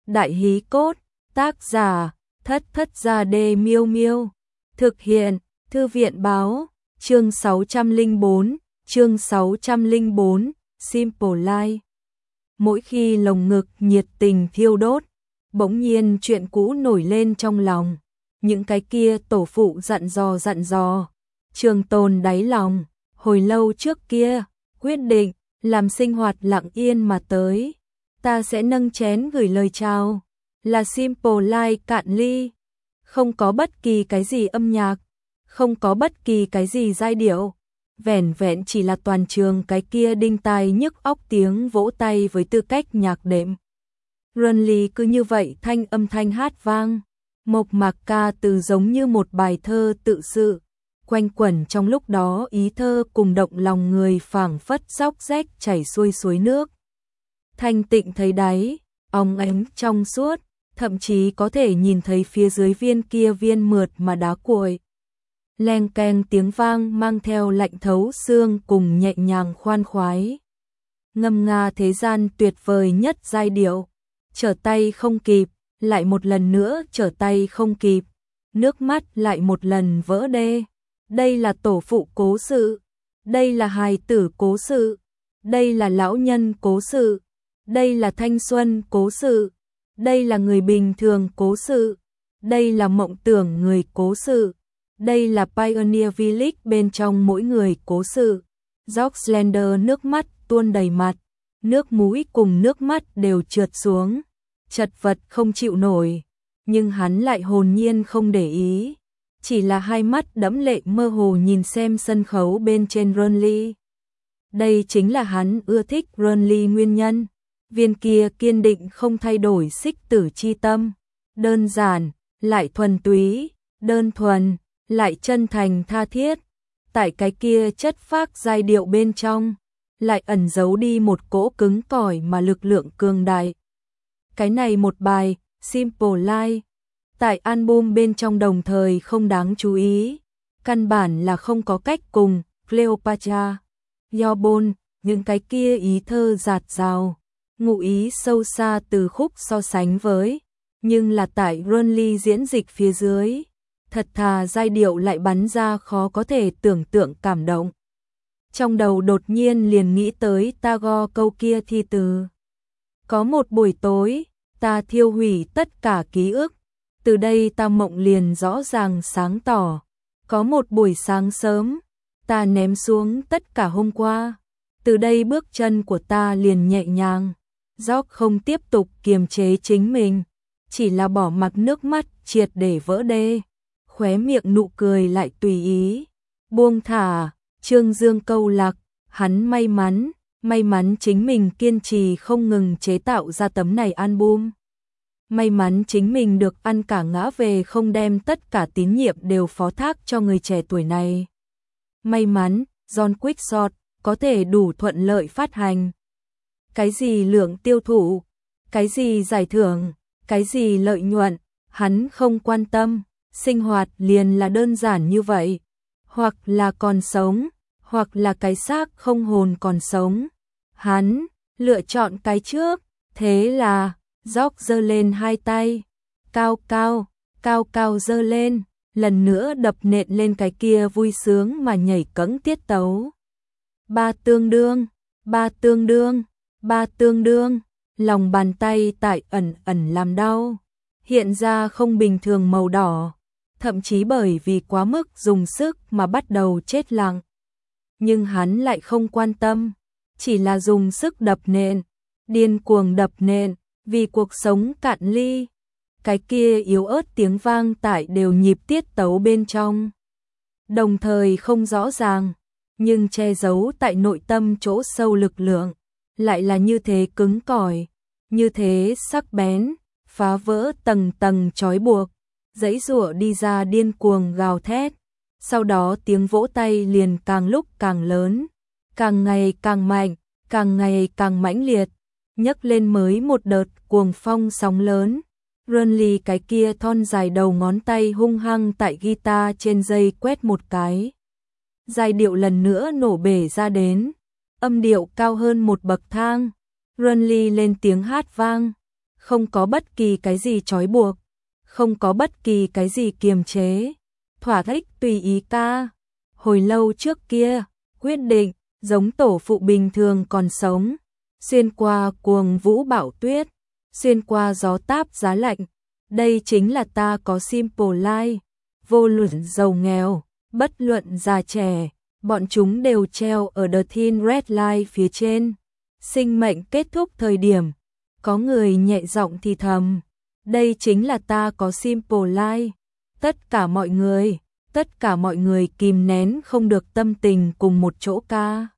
Đại hí cốt, tác giả, Thất Thất Gia Đê Miêu Miêu. Thực hiện, Thư viện báo, chương 604, Simple Life. Mỗi khi lồng ngực nhiệt tình thiêu đốt, bỗng nhiên chuyện cũ nổi lên trong lòng. Những cái kia tổ phụ dặn dò, trường tồn đáy lòng, hồi lâu trước kia, quyết định, làm sinh hoạt lặng yên mà tới. Ta sẽ nâng chén gửi lời chào, là Simple Life cạn ly. Không có bất kỳ cái gì âm nhạc, không có bất kỳ cái gì giai điệu, vẻn vẹn chỉ là toàn trường cái kia đinh tai nhức óc tiếng vỗ tay với tư cách nhạc đệm. Runly cứ như vậy âm thanh hát vang, mộc mạc ca từ giống như một bài thơ tự sự, quanh quẩn trong lúc đó ý thơ cùng động lòng người phảng phất róc rách chảy xuôi suối nước. Thanh tịnh thấy đáy, óng ánh trong suốt, thậm chí có thể nhìn thấy phía dưới viên kia viên mượt mà đá cuội. Leng keng tiếng vang mang theo lạnh thấu xương cùng nhẹ nhàng khoan khoái. Ngâm nga thế gian tuyệt vời nhất giai điệu, trở tay không kịp, lại một lần nữa trở tay không kịp, nước mắt lại một lần vỡ đê. Đây là tổ phụ cố sự, đây là hài tử cố sự, đây là lão nhân cố sự, đây là thanh xuân cố sự, đây là người bình thường cố sự, đây là mộng tưởng người cố sự, đây là Pioneer Village bên trong mỗi người cố sự. George Slender nước mắt tuôn đầy mặt, nước mũi cùng nước mắt đều trượt xuống, chật vật không chịu nổi, nhưng hắn lại hồn nhiên không để ý, chỉ là hai mắt đẫm lệ mơ hồ nhìn xem sân khấu bên trên Runly. Đây chính là hắn ưa thích Runly nguyên nhân, viên kia kiên định không thay đổi xích tử chi tâm, đơn giản, lại thuần túy, đơn thuần, lại chân thành tha thiết, tại cái kia chất phác giai điệu bên trong, lại ẩn giấu đi một cỗ cứng cỏi mà lực lượng cường đại. Cái này một bài, Simple Life, tại album bên trong đồng thời không đáng chú ý, căn bản là không có cách cùng Cleopatra, Yobon, những cái kia ý thơ dạt dào, ngụ ý sâu xa từ khúc so sánh với, nhưng là tại Runly diễn dịch phía dưới, thật thà giai điệu lại bắn ra khó có thể tưởng tượng cảm động. Trong đầu đột nhiên liền nghĩ tới Tagore câu kia thi từ. Có một buổi tối, ta thiêu hủy tất cả ký ức, từ đây ta mộng liền rõ ràng sáng tỏ. Có một buổi sáng sớm, ta ném xuống tất cả hôm qua, từ đây bước chân của ta liền nhẹ nhàng. George không tiếp tục kiềm chế chính mình, chỉ là bỏ mặc nước mắt triệt để vỡ đê, khóe miệng nụ cười lại tùy ý, buông thả. Trương Dương câu lạc, hắn may mắn chính mình kiên trì không ngừng chế tạo ra tấm này album. May mắn chính mình được ăn cả ngã về không đem tất cả tín nhiệm đều phó thác cho người trẻ tuổi này. May mắn, John Quickshot có thể đủ thuận lợi phát hành. Cái gì lượng tiêu thụ, cái gì giải thưởng, cái gì lợi nhuận, hắn không quan tâm, sinh hoạt liền là đơn giản như vậy. Hoặc là còn sống, hoặc là cái xác không hồn còn sống. Hắn lựa chọn cái trước, thế là George giơ lên hai tay, cao cao giơ lên, lần nữa đập nện lên cái kia vui sướng mà nhảy cẫng tiết tấu. Ba tương đương, lòng bàn tay tại ẩn làm đau, hiện ra không bình thường màu đỏ, thậm chí bởi vì quá mức dùng sức mà bắt đầu chết lặng. Nhưng hắn lại không quan tâm, chỉ là dùng sức đập nện, điên cuồng đập nện, vì cuộc sống cạn ly. Cái kia yếu ớt tiếng vang tại đều nhịp tiết tấu bên trong, đồng thời không rõ ràng, nhưng che giấu tại nội tâm chỗ sâu lực lượng, lại là như thế cứng cỏi, như thế sắc bén, phá vỡ tầng tầng trói buộc, giãy giụa đi ra điên cuồng gào thét. Sau đó tiếng vỗ tay liền càng lúc càng lớn, càng ngày càng mạnh, càng ngày càng mãnh liệt, nhấc lên mới một đợt cuồng phong sóng lớn. Runly cái kia thon dài đầu ngón tay hung hăng tại guitar trên dây quét một cái. Giai điệu lần nữa nổ bể ra đến, âm điệu cao hơn một bậc thang. Runly lên tiếng hát vang, không có bất kỳ cái gì trói buộc, không có bất kỳ cái gì kiềm chế, thỏa thích tùy ý ca. Hồi lâu trước kia, quyết định, giống tổ phụ bình thường còn sống, xuyên qua cuồng vũ bão tuyết, xuyên qua gió táp giá lạnh. Đây chính là ta có simple life, vô luận giàu nghèo, bất luận già trẻ, bọn chúng đều treo ở The Thin Red Line phía trên. Sinh mệnh kết thúc thời điểm, có người nhẹ giọng thì thầm, đây chính là ta có simple life. Tất cả mọi người kìm nén không được tâm tình cùng một chỗ ca.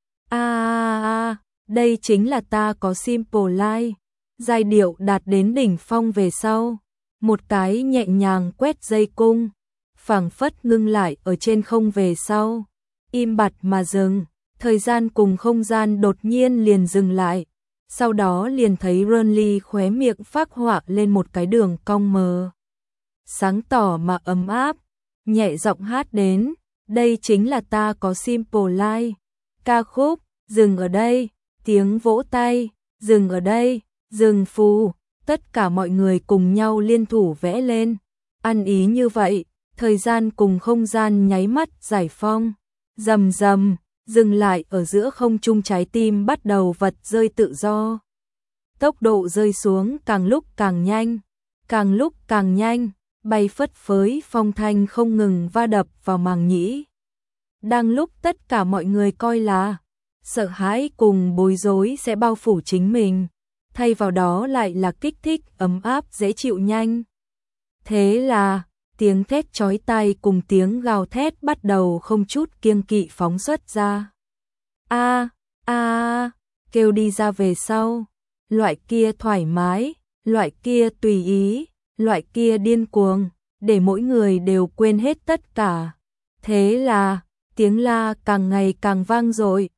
Đây chính là ta có simple life. Giai điệu đạt đến đỉnh phong về sau, một cái nhẹ nhàng quét dây cung, phảng phất ngưng lại ở trên không về sau, im bặt mà dừng, thời gian cùng không gian đột nhiên liền dừng lại, sau đó liền thấy Renly khóe miệng phác họa lên một cái đường cong mờ. Sáng tỏ mà ấm áp, nhẹ giọng hát đến, đây chính là ta có simple life. Ca khúc, dừng ở đây, tiếng vỗ tay, dừng ở đây, dừng phù, tất cả mọi người cùng nhau liên thủ vẽ lên. Ăn ý như vậy, thời gian cùng không gian nháy mắt giải phong, rầm rầm, dừng lại ở giữa không trung, trái tim bắt đầu vật rơi tự do. Tốc độ rơi xuống càng lúc càng nhanh, bay phất phới, phong thanh không ngừng va đập vào màng nhĩ. Đang lúc tất cả mọi người coi là sợ hãi cùng bối rối sẽ bao phủ chính mình, thay vào đó lại là kích thích, ấm áp, dễ chịu nhanh. Thế là, tiếng thét chói tai cùng tiếng gào thét bắt đầu không chút kiêng kỵ phóng xuất ra. Kêu đi ra về sau, loại kia thoải mái, loại kia tùy ý, loại kia điên cuồng, để mỗi người đều quên hết tất cả. Thế là, tiếng la càng ngày càng vang dội.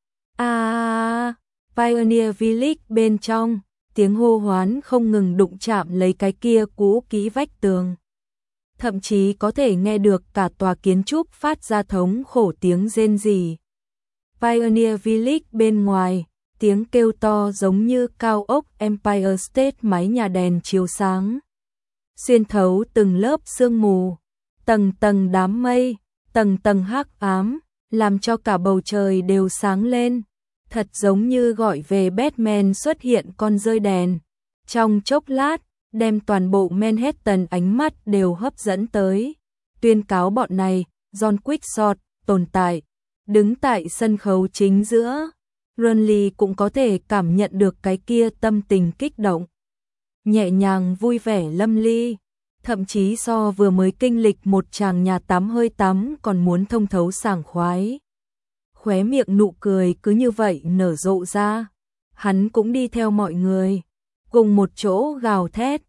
Pioneer Village bên trong, tiếng hô hoán không ngừng đụng chạm lấy cái kia cũ kỹ vách tường. Thậm chí có thể nghe được cả tòa kiến trúc phát ra thống khổ tiếng rên rỉ. Pioneer Village bên ngoài, tiếng kêu to giống như cao ốc Empire State, mái nhà đèn chiếu sáng, xuyên thấu từng lớp sương mù, tầng tầng đám mây, tầng tầng hắc ám, làm cho cả bầu trời đều sáng lên, thật giống như gọi về Batman xuất hiện con rơi đèn. Trong chốc lát, đem toàn bộ Manhattan ánh mắt đều hấp dẫn tới, tuyên cáo bọn này, John Quickshot, tồn tại. Đứng tại sân khấu chính giữa, Renly cũng có thể cảm nhận được cái kia tâm tình kích động, nhẹ nhàng vui vẻ lâm ly, thậm chí so vừa mới kinh lịch một tràng nhà tắm hơi tắm còn muốn thông thấu sảng khoái. Khóe miệng nụ cười cứ như vậy nở rộ ra, hắn cũng đi theo mọi người, cùng một chỗ gào thét.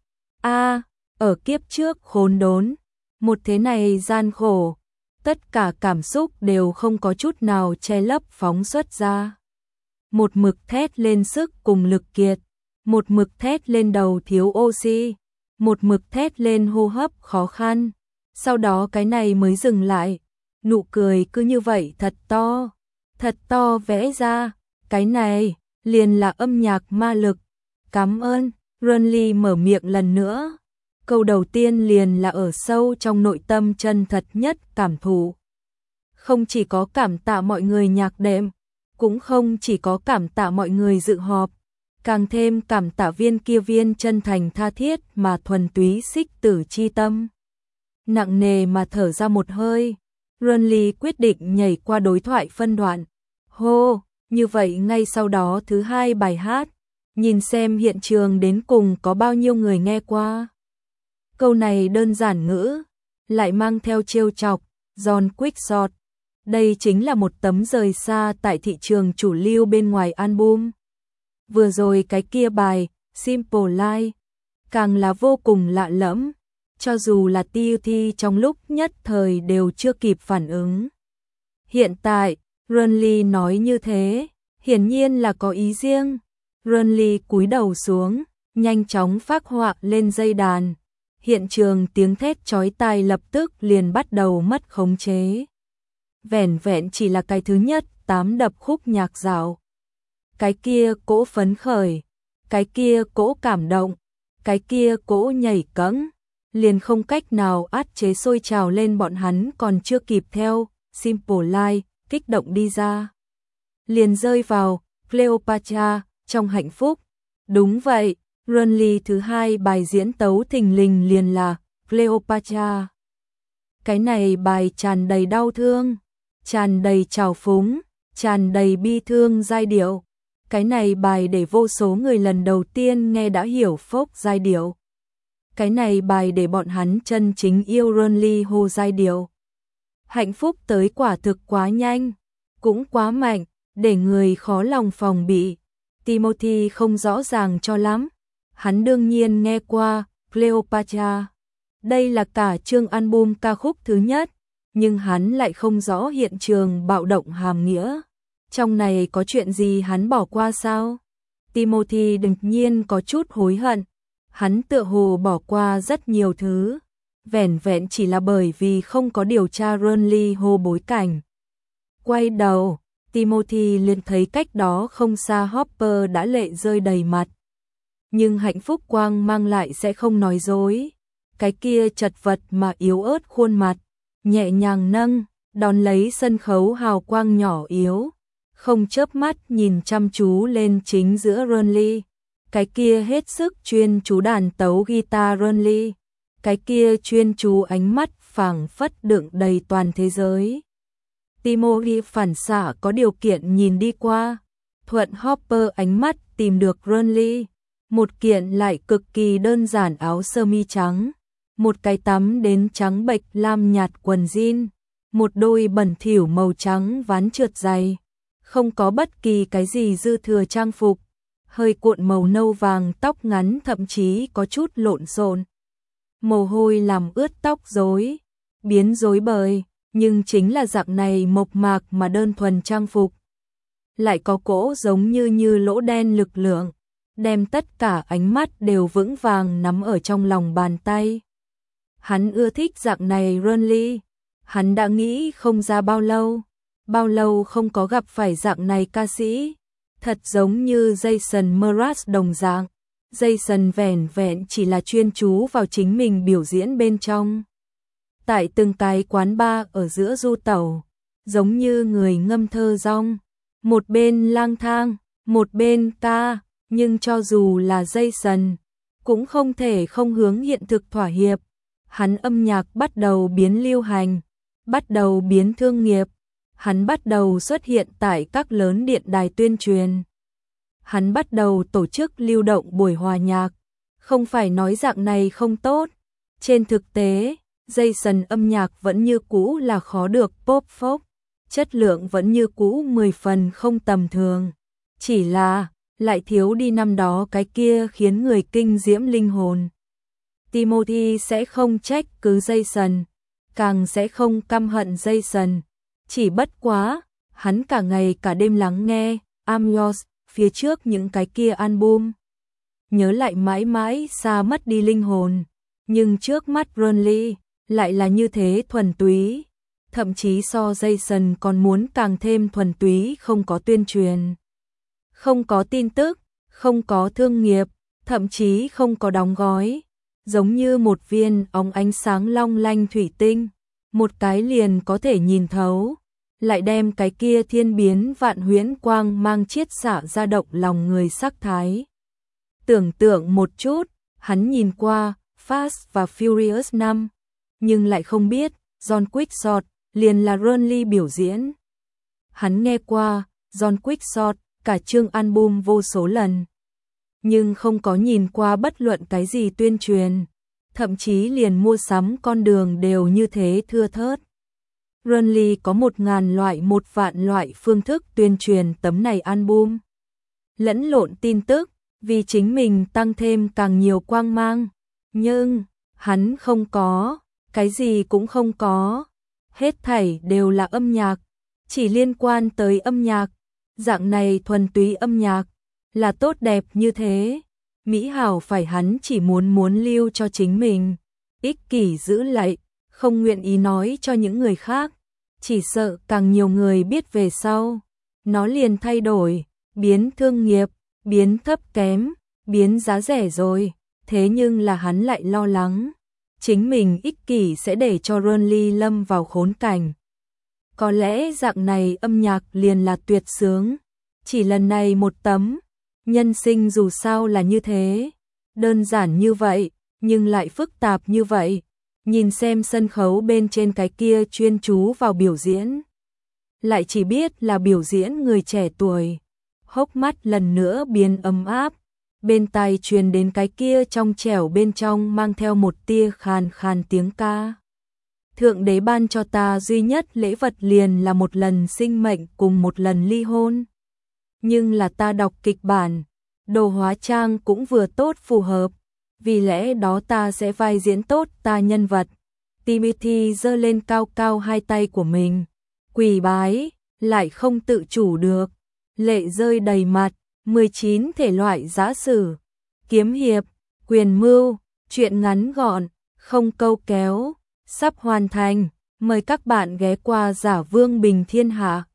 Ở kiếp trước khốn đốn, một thế này gian khổ, tất cả cảm xúc đều không có chút nào che lấp phóng xuất ra. Một mực thét lên sức cùng lực kiệt, một mực thét lên đầu thiếu oxy, một mực thét lên hô hấp khó khăn, sau đó cái này mới dừng lại, nụ cười cứ như vậy thật to vẽ ra, cái này liền là âm nhạc ma lực. Cảm ơn, Renly mở miệng lần nữa. Câu đầu tiên liền là ở sâu trong nội tâm chân thật nhất cảm thụ. Không chỉ có cảm tạ mọi người nhạc đệm, cũng không chỉ có cảm tạ mọi người dự họp, càng thêm cảm tạ viên kia viên chân thành tha thiết mà thuần túy xích tử chi tâm. Nặng nề mà thở ra một hơi, Renly quyết định nhảy qua đối thoại phân đoạn. Hô, như vậy ngay sau đó thứ hai bài hát, nhìn xem hiện trường đến cùng có bao nhiêu người nghe qua. Câu này đơn giản ngữ, lại mang theo trêu chọc, John Quickshot. Đây chính là một tấm rời xa tại thị trường chủ lưu bên ngoài album. Vừa rồi cái kia bài, Simple Life, càng là vô cùng lạ lẫm, cho dù là TUT trong lúc nhất thời đều chưa kịp phản ứng. Hiện tại, Renly nói như thế, hiển nhiên là có ý riêng. Renly cúi đầu xuống, nhanh chóng phác họa lên dây đàn. Hiện trường tiếng thét chói tai lập tức liền bắt đầu mất khống chế. Vẻn vẹn chỉ là cái thứ nhất 8 đập khúc nhạc dạo. Cái kia cỗ phấn khởi, cái kia cỗ cảm động, cái kia cỗ nhảy cẫng, liền không cách nào át chế sôi trào lên, bọn hắn còn chưa kịp theo, Simple Life kích động đi ra. Liền rơi vào Cleopatra trong hạnh phúc. Đúng vậy, Runly thứ hai bài diễn tấu thình lình liền là Cleopatra. Cái này bài tràn đầy đau thương, tràn đầy trào phúng, tràn đầy bi thương giai điệu. Cái này bài để vô số người lần đầu tiên nghe đã hiểu folk giai điệu. Cái này bài để bọn hắn chân chính yêu Runly Ho giai điệu. Hạnh phúc tới quả thực quá nhanh, cũng quá mạnh, để người khó lòng phòng bị. Timothy không rõ ràng cho lắm. Hắn đương nhiên nghe qua Cleopatra. Đây là cả chương album ca khúc thứ nhất, nhưng hắn lại không rõ hiện trường bạo động hàm nghĩa. Trong này có chuyện gì hắn bỏ qua sao? Timothy đương nhiên có chút hối hận. Hắn tựa hồ bỏ qua rất nhiều thứ, vẻn vẹn chỉ là bởi vì không có điều tra Runly Ho bối cảnh. Quay đầu, Timothy liền thấy cách đó không xa Hopper đã lệ rơi đầy mặt. Nhưng hạnh phúc quang mang lại sẽ không nói dối. Cái kia chật vật mà yếu ớt khuôn mặt, nhẹ nhàng nâng, đón lấy sân khấu hào quang nhỏ yếu, không chớp mắt nhìn chăm chú lên chính giữa Runly. Cái kia hết sức chuyên chú đàn tấu guitar Runly. Cái kia chuyên chú ánh mắt phảng phất đựng đầy toàn thế giới. Timothy phản xạ có điều kiện nhìn đi qua, thuận Hopper ánh mắt tìm được Runly. Một kiện lại cực kỳ đơn giản áo sơ mi trắng, một cái tắm đến trắng bệch lam nhạt quần jean, một đôi bẩn thỉu màu trắng ván trượt dày, không có bất kỳ cái gì dư thừa trang phục, hơi cuộn màu nâu vàng tóc ngắn thậm chí có chút lộn xộn. Mồ hôi làm ướt tóc rối, biến rối bời, nhưng chính là dạng này mộc mạc mà đơn thuần trang phục. Lại có cỗ giống như lỗ đen lực lượng, đem tất cả ánh mắt đều vững vàng nắm ở trong lòng bàn tay. Hắn ưa thích dạng này Runly, hắn đã nghĩ không ra bao lâu không có gặp phải dạng này ca sĩ, thật giống như Jason Mraz đồng dạng. Jason vẻn vẹn chỉ là chuyên chú vào chính mình biểu diễn bên trong. Tại từng cái quán bar ở giữa du tẩu, giống như người ngâm thơ rong, một bên lang thang, một bên ca. Nhưng cho dù là Jason, cũng không thể không hướng hiện thực thỏa hiệp. Hắn âm nhạc bắt đầu biến lưu hành, bắt đầu biến thương nghiệp. Hắn bắt đầu xuất hiện tại các lớn điện đài tuyên truyền. Hắn bắt đầu tổ chức lưu động buổi hòa nhạc. Không phải nói dạng này không tốt. Trên thực tế, Jason âm nhạc vẫn như cũ là khó được pop folk. Chất lượng vẫn như cũ 10 phần không tầm thường. Chỉ là lại thiếu đi năm đó cái kia khiến người kinh diễm linh hồn. Timothy sẽ không trách cứ Jason, càng sẽ không căm hận Jason. Chỉ bất quá, hắn cả ngày cả đêm lắng nghe I'm Yours phía trước những cái kia album. Nhớ lại mãi mãi xa mất đi linh hồn, nhưng trước mắt Runly lại là như thế thuần túy, thậm chí so Jason còn muốn càng thêm thuần túy, không có tuyên truyền, không có tin tức, không có thương nghiệp, thậm chí không có đóng gói, giống như một viên óng ánh sáng long lanh thủy tinh, một cái liền có thể nhìn thấu, lại đem cái kia thiên biến vạn huyễn quang mang chiết xạ ra động lòng người sắc thái. Tưởng tượng một chút, hắn nhìn qua Fast và Furious 5, nhưng lại không biết John Quickshot liền là Runly biểu diễn. Hắn nghe qua John Quickshot cả chương album vô số lần, nhưng không có nhìn qua bất luận cái gì tuyên truyền, thậm chí liền mua sắm con đường đều như thế thưa thớt. Runly có 1000 loại 1 vạn loại phương thức tuyên truyền tấm này album. Lẫn lộn tin tức, vì chính mình tăng thêm càng nhiều quang mang. Nhưng, hắn không có, cái gì cũng không có. Hết thảy đều là âm nhạc, chỉ liên quan tới âm nhạc. Dạng này thuần túy âm nhạc, là tốt đẹp như thế. Mỹ hảo phải hắn chỉ muốn lưu cho chính mình. Ích kỷ giữ lại, không nguyện ý nói cho những người khác. Chỉ sợ càng nhiều người biết về sau, nó liền thay đổi, biến thương nghiệp, biến thấp kém, biến giá rẻ rồi. thế nhưng là hắn lại lo lắng, chính mình ích kỷ sẽ để cho Ronly lâm vào khốn cảnh. Có lẽ dạng này âm nhạc liền là tuyệt sướng, chỉ lần này một tấm, nhân sinh dù sao là như thế, đơn giản như vậy, nhưng lại phức tạp như vậy. Nhìn xem sân khấu bên trên cái kia chuyên chú vào biểu diễn, lại chỉ biết là biểu diễn người trẻ tuổi, hốc mắt lần nữa biến ấm áp, bên tai truyền đến cái kia trong trẻo bên trong mang theo một tia khàn khàn tiếng ca. Thượng đế ban cho ta duy nhất lễ vật liền là một lần sinh mệnh cùng một lần ly hôn. Nhưng là ta đọc kịch bản, đồ hóa trang cũng vừa tốt phù hợp, vì lẽ đó ta sẽ vai diễn tốt ta nhân vật. Timothy giơ lên cao cao hai tay của mình, quỳ bái, lại không tự chủ được, lệ rơi đầy mặt. 19 thể loại giã sử, kiếm hiệp, quyền mưu, truyện ngắn gọn, không câu kéo, sắp hoàn thành. Mời các bạn ghé qua Giả Vương Bình Thiên Hạ.